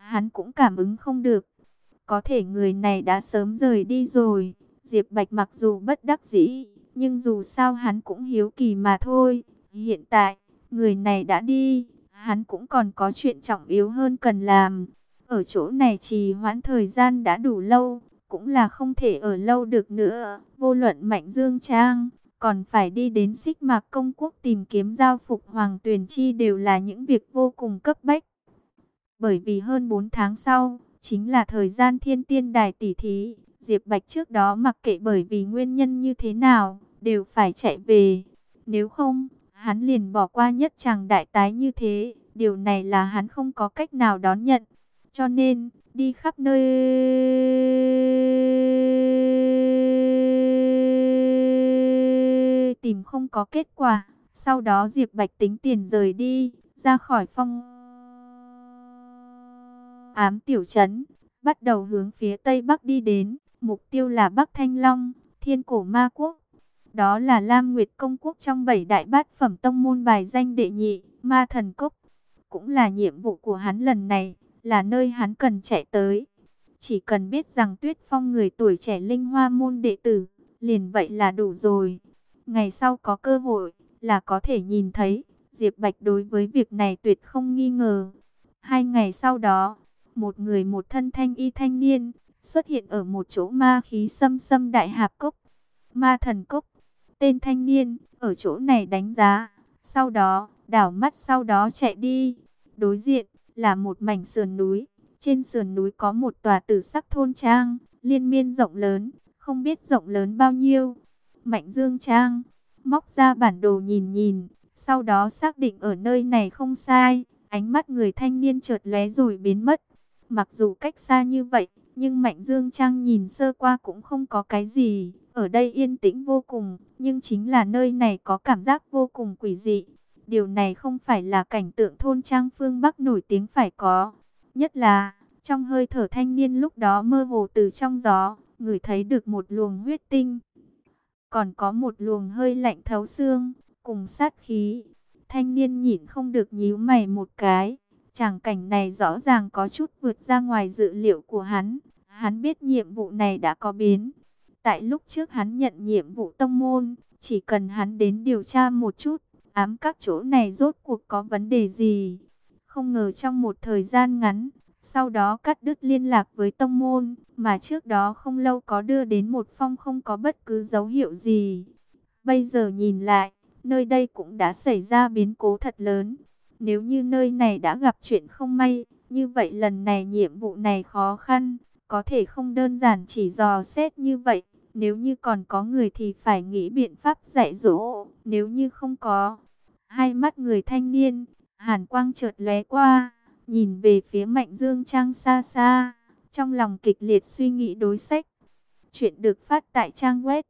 hắn cũng cảm ứng không được. Có thể người này đã sớm rời đi rồi. Diệp Bạch mặc dù bất đắc dĩ, nhưng dù sao hắn cũng hiếu kỳ mà thôi. Hiện tại, người này đã đi, hắn cũng còn có chuyện trọng yếu hơn cần làm. Ở chỗ này trì hoãn thời gian đã đủ lâu, cũng là không thể ở lâu được nữa. Vô luận Mạnh Dương Trang, còn phải đi đến Xích Mạc Công Quốc tìm kiếm giao phục Hoàng Tuyền Chi đều là những việc vô cùng cấp bách. Bởi vì hơn 4 tháng sau, chính là thời gian Thiên Tiên Đài tỷ thí. Diệp Bạch trước đó mặc kệ bởi vì nguyên nhân như thế nào, đều phải chạy về. Nếu không, hắn liền bỏ qua nhất chàng đại tái như thế. Điều này là hắn không có cách nào đón nhận. Cho nên, đi khắp nơi tìm không có kết quả. Sau đó Diệp Bạch tính tiền rời đi, ra khỏi phong ám tiểu trấn, bắt đầu hướng phía tây bắc đi đến. Mục tiêu là Bắc Thanh Long, Thiên Cổ Ma Quốc. Đó là Lam Nguyệt Công Quốc trong 7 đại bát phẩm tông môn bài danh đệ nhị, Ma Thần Cốc. Cũng là nhiệm vụ của hắn lần này, là nơi hắn cần chạy tới. Chỉ cần biết rằng Tuyết Phong người tuổi trẻ Linh Hoa môn đệ tử, liền vậy là đủ rồi. Ngày sau có cơ hội, là có thể nhìn thấy. Diệp Bạch đối với việc này tuyệt không nghi ngờ. 2 ngày sau đó, một người một thân thanh y thanh niên xuất hiện ở một chỗ ma khí xâm xâm đại hạp cốc. Ma Thần Cốc. Tên thanh niên ở chỗ này đánh giá, sau đó đảo mắt sau đó chạy đi. Đối diện là một mảnh sườn núi. Trên sườn núi có một tòa tử sắc thôn trang, liên miên rộng lớn, không biết rộng lớn bao nhiêu. Mạnh Dương Trang móc ra bản đồ nhìn nhìn, sau đó xác định ở nơi này không sai. Ánh mắt người thanh niên chợt lóe rồi biến mất. Mặc dù cách xa như vậy, nhưng Mạnh Dương Trang nhìn sơ qua cũng không có cái gì. Ở đây yên tĩnh vô cùng, nhưng chính là nơi này có cảm giác vô cùng quỷ dị. Điều này không phải là cảnh tượng thôn trang phương Bắc nổi tiếng phải có. Nhất là, trong hơi thở thanh niên lúc đó mơ hồ từ trong gió, ngửi thấy được một luồng huyết tinh. Còn có một luồng hơi lạnh thấu xương, cùng sát khí. Thanh niên nhịn không được nhíu mày một cái. Tràng cảnh này rõ ràng có chút vượt ra ngoài dự liệu của hắn. Hắn biết nhiệm vụ này đã có biến. Tại lúc trước hắn nhận nhiệm vụ tông môn, chỉ cần hắn đến điều tra một chút, ám các chỗ này rốt cuộc có vấn đề gì. Không ngờ trong một thời gian ngắn, sau đó cắt đứt liên lạc với tông môn, mà trước đó không lâu có đưa đến một phong không có bất cứ dấu hiệu gì. Bây giờ nhìn lại, nơi đây cũng đã xảy ra biến cố thật lớn. Nếu như nơi này đã gặp chuyện không may, như vậy lần này nhiệm vụ này khó khăn, có thể không đơn giản chỉ dò xét như vậy. Nếu như còn có người thì phải nghĩ biện pháp dạy dỗ, nếu như không có. Hai mắt người thanh niên, hàn quang chợt lóe qua, nhìn về phía Mạnh Dương Trang xa xa, trong lòng kịch liệt suy nghĩ đối sách. Chuyện được phát tại trang web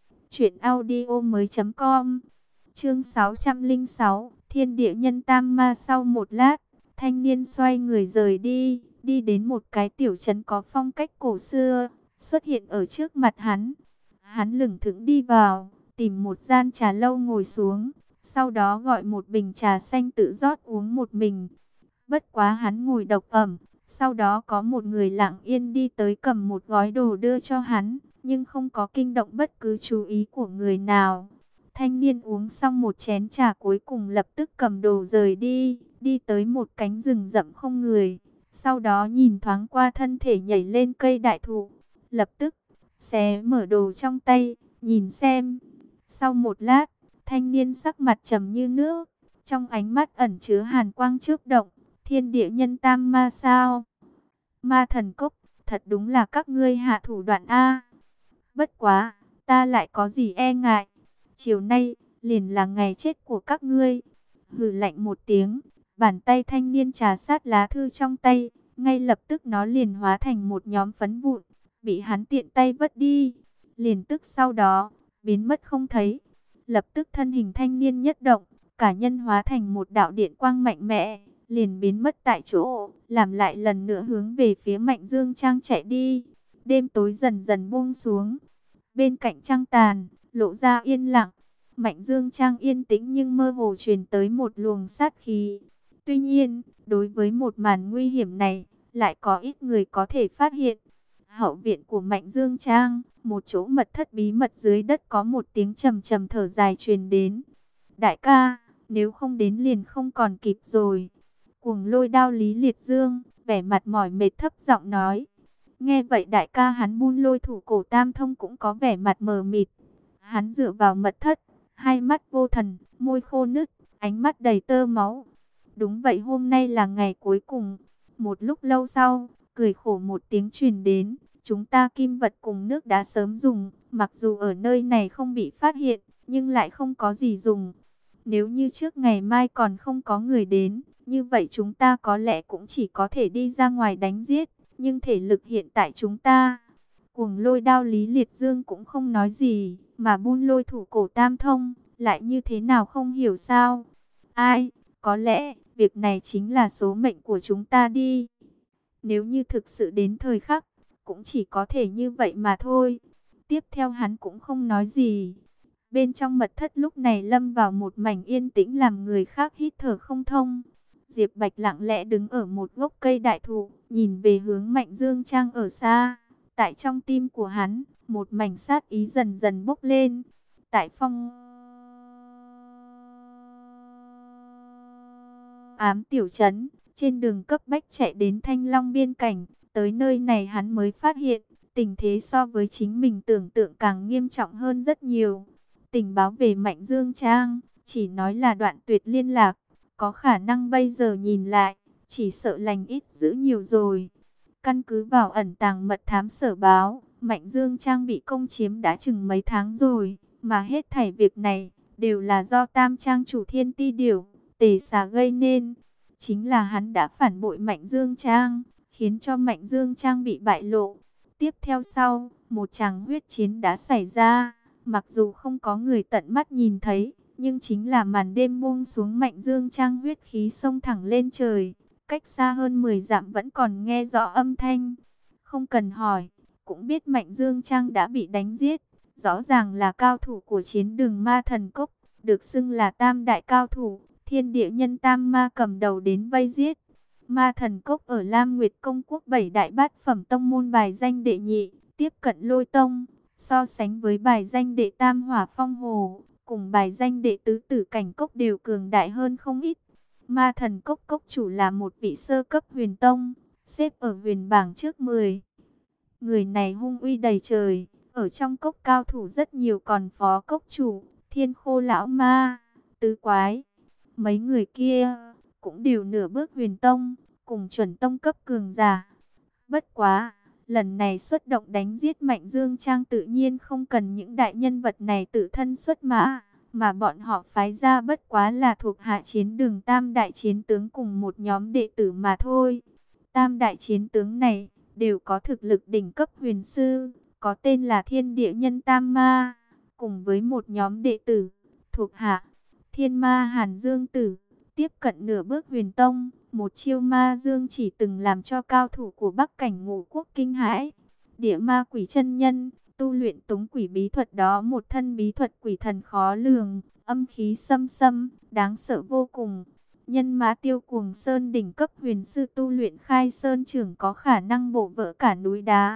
truyệnaudiomoi.com. Chương 606, Thiên Địa Nhân Tam Ma. Sau một lát, thanh niên xoay người rời đi, đi đến một cái tiểu trấn có phong cách cổ xưa, xuất hiện ở trước mặt hắn. Hắn lững thững đi vào, tìm một gian trà lâu ngồi xuống, sau đó gọi một bình trà xanh tự rót uống một mình. Bất quá hắn ngồi độc ẩm, sau đó có một người lặng yên đi tới cầm một gói đồ đưa cho hắn, nhưng không có kinh động bất cứ chú ý của người nào. Thanh niên uống xong một chén trà cuối cùng lập tức cầm đồ rời đi, đi tới một cánh rừng rậm không người. Sau đó nhìn thoáng qua thân thể nhảy lên cây đại thụ, lập tức xé mở đồ trong tay, nhìn xem. Sau một lát, thanh niên sắc mặt trầm như nước, trong ánh mắt ẩn chứa hàn quang chớp động. Thiên Địa Nhân Tam Ma sao? Ma Thần Cốc, thật đúng là các ngươi hạ thủ đoạn a. Bất quá, ta lại có gì e ngại. Chiều nay, liền là ngày chết của các ngươi. Hừ lạnh một tiếng, bàn tay thanh niên trà sát lá thư trong tay, ngay lập tức nó liền hóa thành một nhóm phấn vụn, bị hắn tiện tay vứt đi. Liền tức sau đó, biến mất không thấy. Lập tức thân hình thanh niên nhất động, cả nhân hóa thành một đạo điện quang mạnh mẽ, liền biến mất tại chỗ, làm lại lần nữa hướng về phía Mạnh Dương Trang chạy đi. Đêm tối dần dần buông xuống, bên cạnh trăng tàn, lộ ra yên lặng. Mạnh Dương Trang yên tĩnh nhưng mơ hồ truyền tới một luồng sát khí. Tuy nhiên, đối với một màn nguy hiểm này, lại có ít người có thể phát hiện. Hậu viện của Mạnh Dương Trang, một chỗ mật thất bí mật dưới đất, có một tiếng trầm trầm thở dài truyền đến. Đại ca, nếu không đến liền không còn kịp rồi. Cuồng Lôi Đao Lý Liệt Dương, vẻ mặt mỏi mệt thấp giọng nói. Nghe vậy đại ca hắn Buôn Lôi Thủ Cổ Tam Thông cũng có vẻ mặt mờ mịt. Hắn dựa vào mật thất, hai mắt vô thần, môi khô nứt, ánh mắt đầy tơ máu. Đúng vậy, hôm nay là ngày cuối cùng. Một lúc lâu sau, cười khổ một tiếng truyền đến. Chúng ta kim vật cùng nước đã sớm dùng, mặc dù ở nơi này không bị phát hiện, nhưng lại không có gì dùng. Nếu như trước ngày mai còn không có người đến, như vậy chúng ta có lẽ cũng chỉ có thể đi ra ngoài đánh giết. Nhưng thể lực hiện tại chúng ta... Cuồng Lôi Đao Lý Liệt Dương cũng không nói gì, mà Buôn Lôi Thủ Cổ Tam Thông lại như thế nào không hiểu sao. Ai, có lẽ việc này chính là số mệnh của chúng ta đi. Nếu như thực sự đến thời khắc, cũng chỉ có thể như vậy mà thôi. Tiếp theo hắn cũng không nói gì. Bên trong mật thất lúc này lâm vào một mảnh yên tĩnh làm người khác hít thở không thông. Diệp Bạch lặng lẽ đứng ở một gốc cây đại thụ, nhìn về hướng Mạnh Dương Trang ở xa. Tại trong tim của hắn, một mảnh sát ý dần dần bốc lên. Tại phong ám tiểu trấn, trên đường cấp bách chạy đến Thanh Long biên cảnh, tới nơi này hắn mới phát hiện, tình thế so với chính mình tưởng tượng càng nghiêm trọng hơn rất nhiều. Tình báo về Mạnh Dương Trang, chỉ nói là đoạn tuyệt liên lạc, có khả năng bây giờ nhìn lại, chỉ sợ lành ít dữ nhiều rồi. Căn cứ vào ẩn tàng mật thám sở báo, Mạnh Dương Trang bị công chiếm đã chừng mấy tháng rồi, mà hết thảy việc này đều là do Tam Trang chủ Thiên Ti Điểu, Tề Xà gây nên. Chính là hắn đã phản bội Mạnh Dương Trang, khiến cho Mạnh Dương Trang bị bại lộ. Tiếp theo sau, một tràng huyết chiến đã xảy ra, mặc dù không có người tận mắt nhìn thấy, nhưng chính là màn đêm buông xuống, Mạnh Dương Trang huyết khí xông thẳng lên trời. Cách xa hơn 10 dặm vẫn còn nghe rõ âm thanh. Không cần hỏi, cũng biết Mạnh Dương Trang đã bị đánh giết. Rõ ràng là cao thủ của chiến đường Ma Thần Cốc, được xưng là tam đại cao thủ, Thiên Địa Nhân Tam Ma cầm đầu đến vây giết. Ma Thần Cốc ở Lam Nguyệt Công Quốc 7 đại bát phẩm tông môn bài danh đệ nhị, tiếp cận Lôi Tông, so sánh với bài danh đệ tam Hỏa Phong Hồ, cùng bài danh đệ tứ Tử Cảnh Cốc đều cường đại hơn không ít. Ma Thần Cốc cốc chủ là một vị sơ cấp huyền tông, xếp ở huyền bảng trước 10. Người này hung uy đầy trời, ở trong cốc cao thủ rất nhiều, còn phó cốc chủ, Thiên Khô Lão Ma, Tứ Quái. Mấy người kia cũng đều nửa bước huyền tông, cùng chuẩn tông cấp cường giả. Bất quá, lần này xuất động đánh giết Mạnh Dương Trang tự nhiên không cần những đại nhân vật này tự thân xuất mã, mà bọn họ phái ra bất quá là thuộc hạ chiến đường tam đại chiến tướng cùng một nhóm đệ tử mà thôi. Tam đại chiến tướng này đều có thực lực đỉnh cấp huyền sư, có tên là Thiên Địa Nhân Tam Ma, cùng với một nhóm đệ tử thuộc hạ Thiên Ma Hàn Dương Tử, tiếp cận nửa bước huyền tông. Một chiêu ma dương chỉ từng làm cho cao thủ của Bắc Cảnh Ngũ Quốc kinh hãi. Địa Ma Quỷ chân nhân tu luyện tống quỷ bí thuật, đó một thân bí thuật quỷ thần khó lường, âm khí xâm xâm, đáng sợ vô cùng. Nhân Mã Tiêu Cuồng Sơn đỉnh cấp huyền sư tu luyện Khai Sơn trưởng, có khả năng bổ vỡ cả núi đá.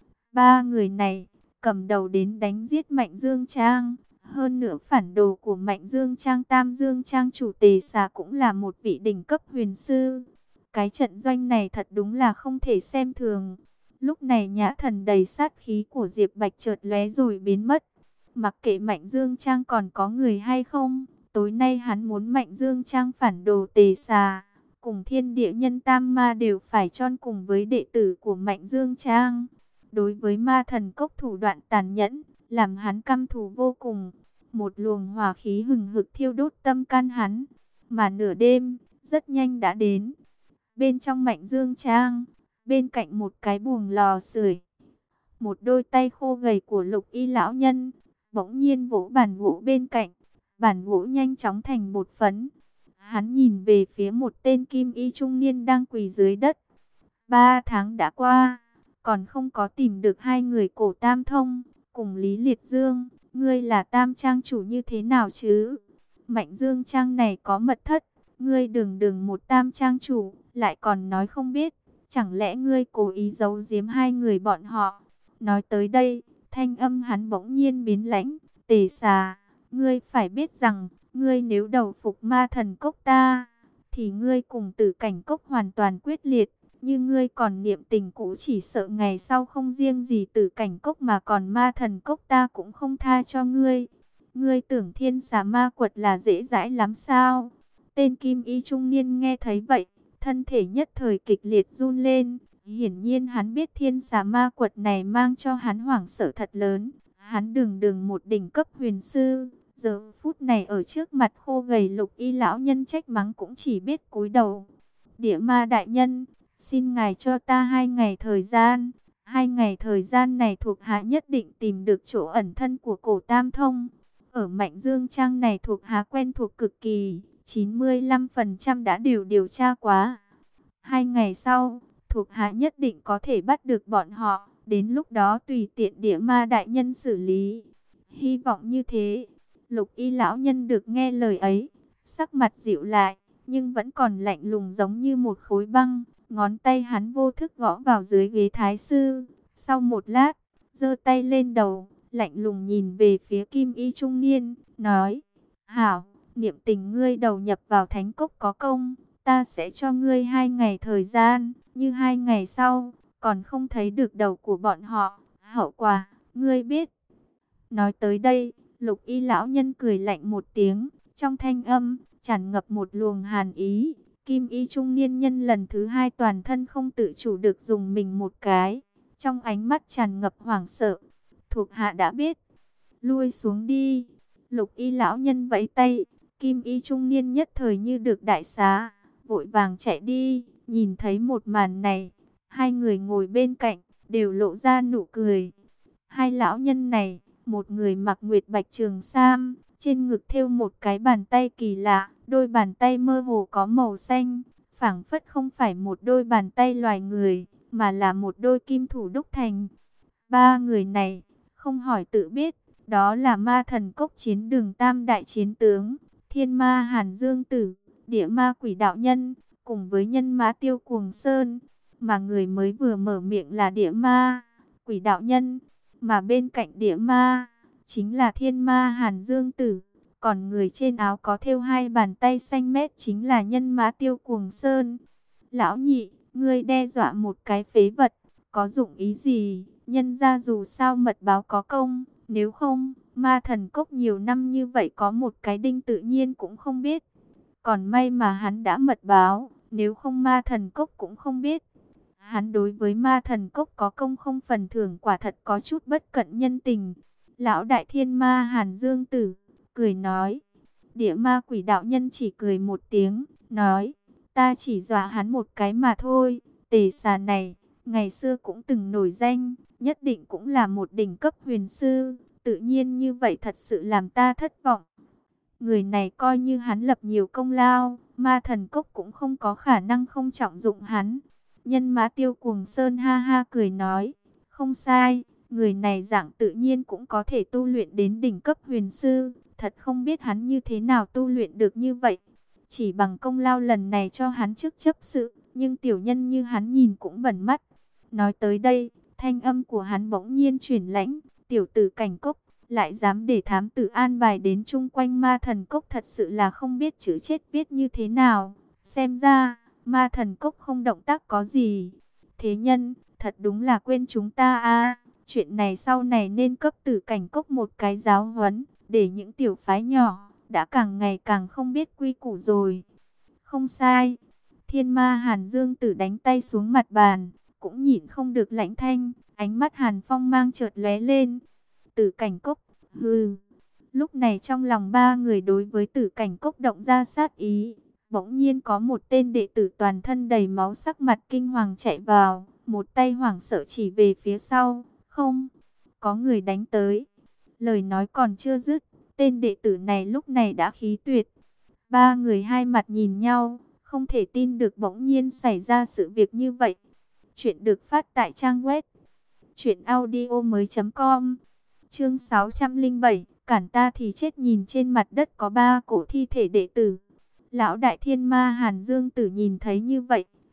Ba người này cầm đầu đến đánh giết Mạnh Dương Trang. Hơn nữa phản đồ của Mạnh Dương Trang, Tam Dương Trang chủ Tề Xà cũng là một vị đỉnh cấp huyền sư. Cái trận doanh này thật đúng là không thể xem thường. Lúc này nhã thần đầy sát khí của Diệp Bạch chợt lóe rồi biến mất. Mặc kệ Mạnh Dương Trang còn có người hay không, tối nay hắn muốn Mạnh Dương Trang phản đồ Tề Xà cùng Thiên Địa Nhân Tam Ma đều phải chôn cùng với đệ tử của Mạnh Dương Trang. Đối với Ma Thần Cốc thủ đoạn tàn nhẫn, làm hắn căm thù vô cùng. Một luồng hỏa khí hừng hực thiêu đốt tâm can hắn, mà nửa đêm rất nhanh đã đến. Bên trong Mạnh Dương Trang, bên cạnh một cái buồng lò sưởi, một đôi tay khô gầy của Lục Y lão nhân bỗng nhiên vỗ bàn gỗ bên cạnh, bàn gỗ nhanh chóng thành bột phấn. Hắn nhìn về phía một tên kim y trung niên đang quỳ dưới đất. 3 tháng đã qua, còn không có tìm được hai người Cổ Tam Thông cùng Lý Liệt Dương. Ngươi là Tam Trang chủ như thế nào chứ? Mạnh Dương Trang này có mật thất, ngươi đừng một Tam Trang chủ lại còn nói không biết, Chẳng lẽ ngươi cố ý giấu giếm hai người bọn họ? Nói tới đây, thanh âm hắn bỗng nhiên biến lãnh. Tề Xà, ngươi phải biết rằng, ngươi nếu đầu phục ma thần cốc ta, thì ngươi cùng Tử Cảnh Cốc hoàn toàn quyết liệt. Như ngươi còn niệm tình cũ, chỉ sợ ngày sau không riêng gì Tử Cảnh Cốc mà còn ma thần cốc ta cũng không tha cho ngươi. Ngươi tưởng Thiên Xà Ma Quật là dễ dãi lắm sao? Tên kim y trung niên nghe thấy vậy, thân thể nhất thời kịch liệt run lên. Hiển nhiên hắn biết Thiên Xà Ma Quật này mang cho hắn hoảng sợ thật lớn. Hắn đường một đỉnh cấp huyền sư, giờ phút này ở trước mặt khô gầy Lục Y lão nhân trách mắng cũng chỉ biết cúi đầu. Địa ma đại nhân, xin ngài cho ta 2 ngày thời gian. 2 ngày thời gian này thuộc hạ nhất định tìm được chỗ ẩn thân của Cổ Tam Thông. Ở Mạnh Dương Trang này thuộc hạ quen thuộc cực kỳ, 95% đã đều điều tra quá. 2 ngày sau, thuộc hạ nhất định có thể bắt được bọn họ. Đến lúc đó tùy tiện địa ma đại nhân xử lý. Hy vọng như thế. Lục Y lão nhân được nghe lời ấy, sắc mặt dịu lại, nhưng vẫn còn lạnh lùng giống như một khối băng. Ngón tay hắn vô thức gõ vào dưới ghế thái sư. Sau một lát, giơ tay lên đầu, lạnh lùng nhìn về phía kim y trung niên, nói: Hảo, niệm tình ngươi đầu nhập vào thánh cốc có công, ta sẽ cho ngươi 2 ngày thời gian. Như 2 ngày sau còn không thấy được đầu của bọn họ, hậu quả ngươi biết. Nói tới đây, Lục Y lão nhân cười lạnh một tiếng, trong thanh âm tràn ngập một luồng hàn ý. Kim y trung niên nhân lần thứ 2 toàn thân không tự chủ được dùng mình một cái, trong ánh mắt tràn ngập hoảng sợ. Thuộc hạ đã biết, lui xuống đi. Lục Y lão nhân vẫy tay, kim y trung niên nhất thời như được đại xá, vội vàng chạy đi. Nhìn thấy một màn này, hai người ngồi bên cạnh đều lộ ra nụ cười. Hai lão nhân này, một người mặc nguyệt bạch trường sam, trên ngực thêu một cái bàn tay kỳ lạ, đôi bàn tay mơ hồ có màu xanh, phảng phất không phải một đôi bàn tay loài người, mà là một đôi kim thủ đúc thành. Ba người này, không hỏi tự biết, đó là ma thần cốc chiến đường tam đại chiến tướng, thiên ma Hàn Dương Tử, địa ma quỷ đạo nhân, cùng với nhân mã Tiêu Cuồng Sơn. Mà người mới vừa mở miệng là địa ma, quỷ đạo nhân, mà bên cạnh địa ma chính là thiên ma Hàn Dương Tử. Còn người trên áo có thêu 2 bàn tay xanh mét chính là nhân mã Tiêu Cuồng Sơn. Lão nhị, ngươi đe dọa một cái phế vật, có dụng ý gì? Nhân ra dù sao mật báo có công, nếu không, ma thần cốc nhiều năm như vậy có một cái đinh tự nhiên cũng không biết. Còn may mà hắn đã mật báo, nếu không ma thần cốc cũng không biết. Hắn đối với ma thần cốc có công không phần thưởng quả thật có chút bất cận nhân tình. Lão đại thiên ma Hàn Dương Tử cười nói. Địa ma quỷ đạo nhân chỉ cười một tiếng, nói: ta chỉ dọa hắn một cái mà thôi. Tề Xà này, ngày xưa cũng từng nổi danh, nhất định cũng là một đỉnh cấp huyền sư. Tự nhiên như vậy thật sự làm ta thất vọng. Người này coi như hắn lập nhiều công lao, ma thần cốc cũng không có khả năng không trọng dụng hắn. Nhân mã Tiêu Cuồng Sơn ha ha cười nói: không sai, người này dạng tự nhiên cũng có thể tu luyện đến đỉnh cấp huyền sư. Thật không biết hắn như thế nào tu luyện được như vậy. Chỉ bằng công lao lần này cho hắn chức chấp sự, nhưng tiểu nhân như hắn nhìn cũng bẩn mắt. Nói tới đây, thanh âm của hắn bỗng nhiên chuyển lãnh: tiểu tử Cảnh Cốc, lại dám để thám tử an bài đến chung quanh ma thần cốc, thật sự là không biết chữ chết viết như thế nào. Xem ra, ma thần cốc không động tác có gì. Thế nhân, thật đúng là quên chúng ta a. Chuyện này sau này nên cấp Tử Cảnh Cốc một cái giáo huấn, để những tiểu phái nhỏ đã càng ngày càng không biết quy củ rồi. Không sai. Thiên ma Hàn Dương Tử đánh tay xuống mặt bàn, cũng nhịn không được lãnh thanh, ánh mắt Hàn Phong mang chợt lóe lên. Tử Cảnh Cốc, hừ. Lúc này trong lòng ba người đối với Tử Cảnh Cốc động ra sát ý. Bỗng nhiên có một tên đệ tử toàn thân đầy máu, sắc mặt kinh hoàng chạy vào, một tay hoảng sợ chỉ về phía sau. Không, có người đánh tới. Lời nói còn chưa dứt, tên đệ tử này lúc này đã khí tuyệt. Ba người hai mặt nhìn nhau, không thể tin được bỗng nhiên xảy ra sự việc như vậy. Chuyện được phát tại trang web truyệnaudiomoi.com. Chương 607, cản ta thì chết. Nhìn trên mặt đất có 3 cổ thi thể đệ tử. Lão đại thiên ma Hàn Dương Tử nhìn thấy như vậy,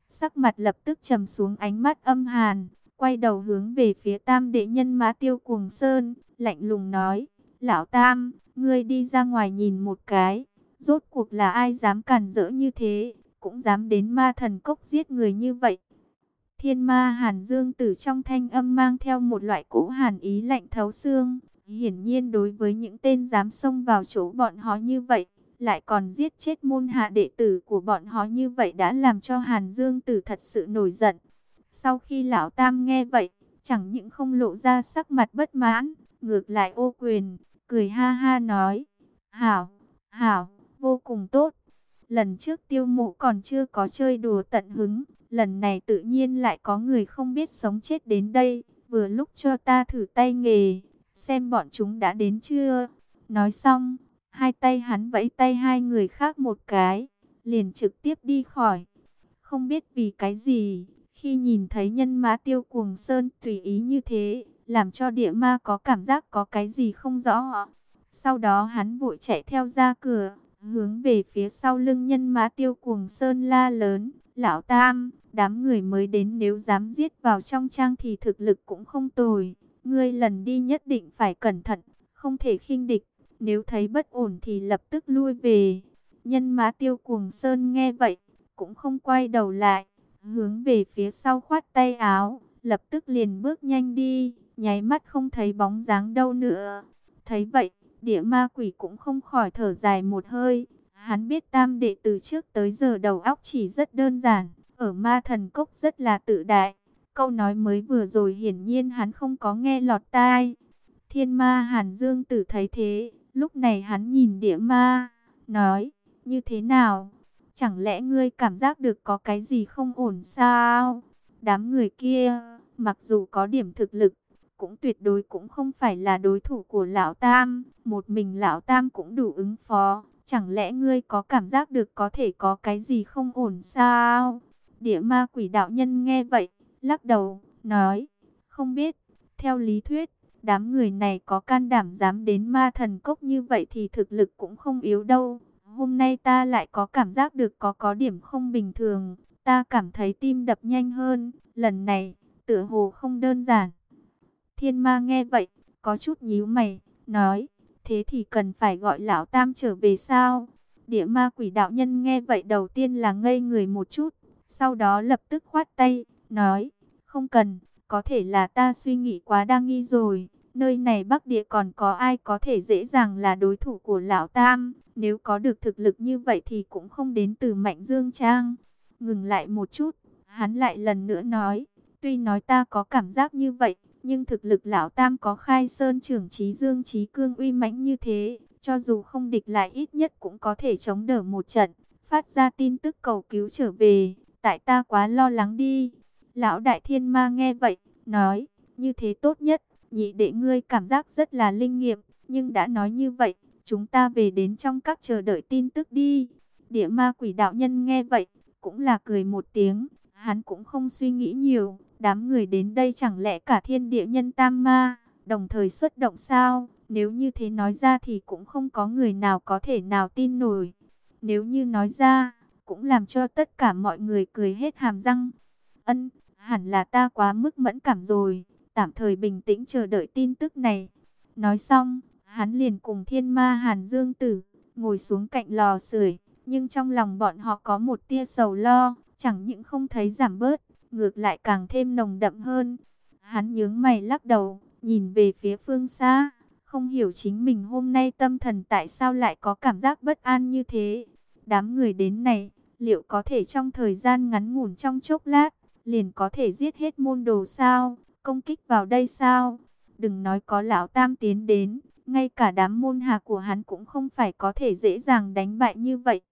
sắc mặt lập tức trầm xuống, ánh mắt âm hàn, quay đầu hướng về phía Tam đệ nhân Mã Tiêu Cuồng Sơn, lạnh lùng nói: Lão Tam, ngươi đi ra ngoài nhìn một cái, rốt cuộc là ai dám cản rỡ như thế, cũng dám đến Ma Thần Cốc giết người như vậy. Thiên Ma Hàn Dương Tử trong thanh âm mang theo một loại cỗ hàn ý lạnh thấu xương, hiển nhiên đối với những tên dám xông vào chỗ bọn họ như vậy, lại còn giết chết môn hạ đệ tử của bọn họ như vậy, đã làm cho Hàn Dương Tử thật sự nổi giận. Sau khi Lão Tam nghe vậy, chẳng những không lộ ra sắc mặt bất mãn, ngược lại ô quyền, cười ha ha nói: Hảo, hảo, vô cùng tốt. Lần trước Tiêu Mộ còn chưa có chơi đùa tận hứng, lần này tự nhiên lại có người không biết sống chết đến đây, vừa lúc cho ta thử tay nghề, xem bọn chúng đã đến chưa. Nói xong, hai tay hắn vẫy tay hai người khác một cái, liền trực tiếp đi khỏi. Không biết vì cái gì, khi nhìn thấy nhân mã Tiêu Cuồng Sơn tùy ý như thế, làm cho địa ma có cảm giác có cái gì không rõ. Sau đó hắn vội chạy theo ra cửa, hướng về phía sau lưng nhân mã Tiêu Cuồng Sơn la lớn: Lão Tam, đám người mới đến nếu dám giết vào trong trang thì thực lực cũng không tồi. Ngươi lần đi nhất định phải cẩn thận, không thể khinh địch. Nếu thấy bất ổn thì lập tức lui về. Nhân mã Tiêu Cuồng Sơn nghe vậy, cũng không quay đầu lại, hướng về phía sau khoát tay áo, lập tức liền bước nhanh đi, nháy mắt không thấy bóng dáng đâu nữa. Thấy vậy, địa ma quỷ cũng không khỏi thở dài một hơi. Hắn biết Tam đệ từ trước tới giờ đầu óc chỉ rất đơn giản, ở Ma Thần Cốc rất là tự đại. Câu nói mới vừa rồi hiển nhiên hắn không có nghe lọt tai. Thiên Ma Hàn Dương Tử thấy thế, lúc này hắn nhìn địa ma, nói: Như thế nào? Chẳng lẽ ngươi cảm giác được có cái gì không ổn sao? Đám người kia, mặc dù có điểm thực lực, cũng tuyệt đối cũng không phải là đối thủ của Lão Tam. Một mình Lão Tam cũng đủ ứng phó. Chẳng lẽ ngươi có cảm giác được có thể có cái gì không ổn sao? Địa ma quỷ đạo nhân nghe vậy, lắc đầu, nói: Không biết, theo lý thuyết, đám người này có can đảm dám đến Ma Thần Cốc như vậy thì thực lực cũng không yếu đâu. Hôm nay ta lại có cảm giác được có điểm không bình thường. Ta cảm thấy tim đập nhanh hơn. Lần này, tựa hồ không đơn giản. Thiên Ma nghe vậy, có chút nhíu mày, nói: Thế thì cần phải gọi Lão Tam trở về sao? Địa ma quỷ đạo nhân nghe vậy đầu tiên là ngây người một chút, sau đó lập tức khoát tay, nói: Không cần, có thể là ta suy nghĩ quá đa nghi rồi. Nơi này Bắc Địa còn có ai có thể dễ dàng là đối thủ của Lão Tam? Nếu có được thực lực như vậy thì cũng không đến từ Mạnh Dương Trang. Ngừng lại một chút, hắn lại lần nữa nói: Tuy nói ta có cảm giác như vậy, nhưng thực lực Lão Tam có Khai Sơn trưởng Chí Dương Chí Cương uy mãnh như thế, cho dù không địch lại ít nhất cũng có thể chống đỡ một trận, phát ra tin tức cầu cứu trở về. Tại ta quá lo lắng đi. Lão Đại Thiên Ma nghe vậy, nói: Như thế tốt nhất. Nhị đệ ngươi cảm giác rất là linh nghiệm, nhưng đã nói như vậy, chúng ta về đến trong các chờ đợi tin tức đi. Địa ma quỷ đạo nhân nghe vậy, cũng là cười một tiếng, hắn cũng không suy nghĩ nhiều. Đám người đến đây chẳng lẽ cả thiên địa nhân tam ma đồng thời xuất động sao? Nếu như thế nói ra thì cũng không có người nào có thể nào tin nổi. Nếu như nói ra, cũng làm cho tất cả mọi người cười hết hàm răng. Hẳn là ta quá mức mẫn cảm rồi, tạm thời bình tĩnh chờ đợi tin tức này. Nói xong, hắn liền cùng Thiên Ma Hàn Dương Tử ngồi xuống cạnh lò sưởi, nhưng trong lòng bọn họ có một tia sầu lo, chẳng những không thấy giảm bớt, ngược lại càng thêm nồng đậm hơn. Hắn nhướng mày lắc đầu, nhìn về phía phương xa, không hiểu chính mình hôm nay tâm thần tại sao lại có cảm giác bất an như thế. Đám người đến này, liệu có thể trong thời gian ngắn ngủn trong chốc lát, liền có thể giết hết môn đồ sao? Công kích vào đây sao? Đừng nói có Lão Tam tiến đến, ngay cả đám môn hạ của hắn cũng không phải có thể dễ dàng đánh bại như vậy.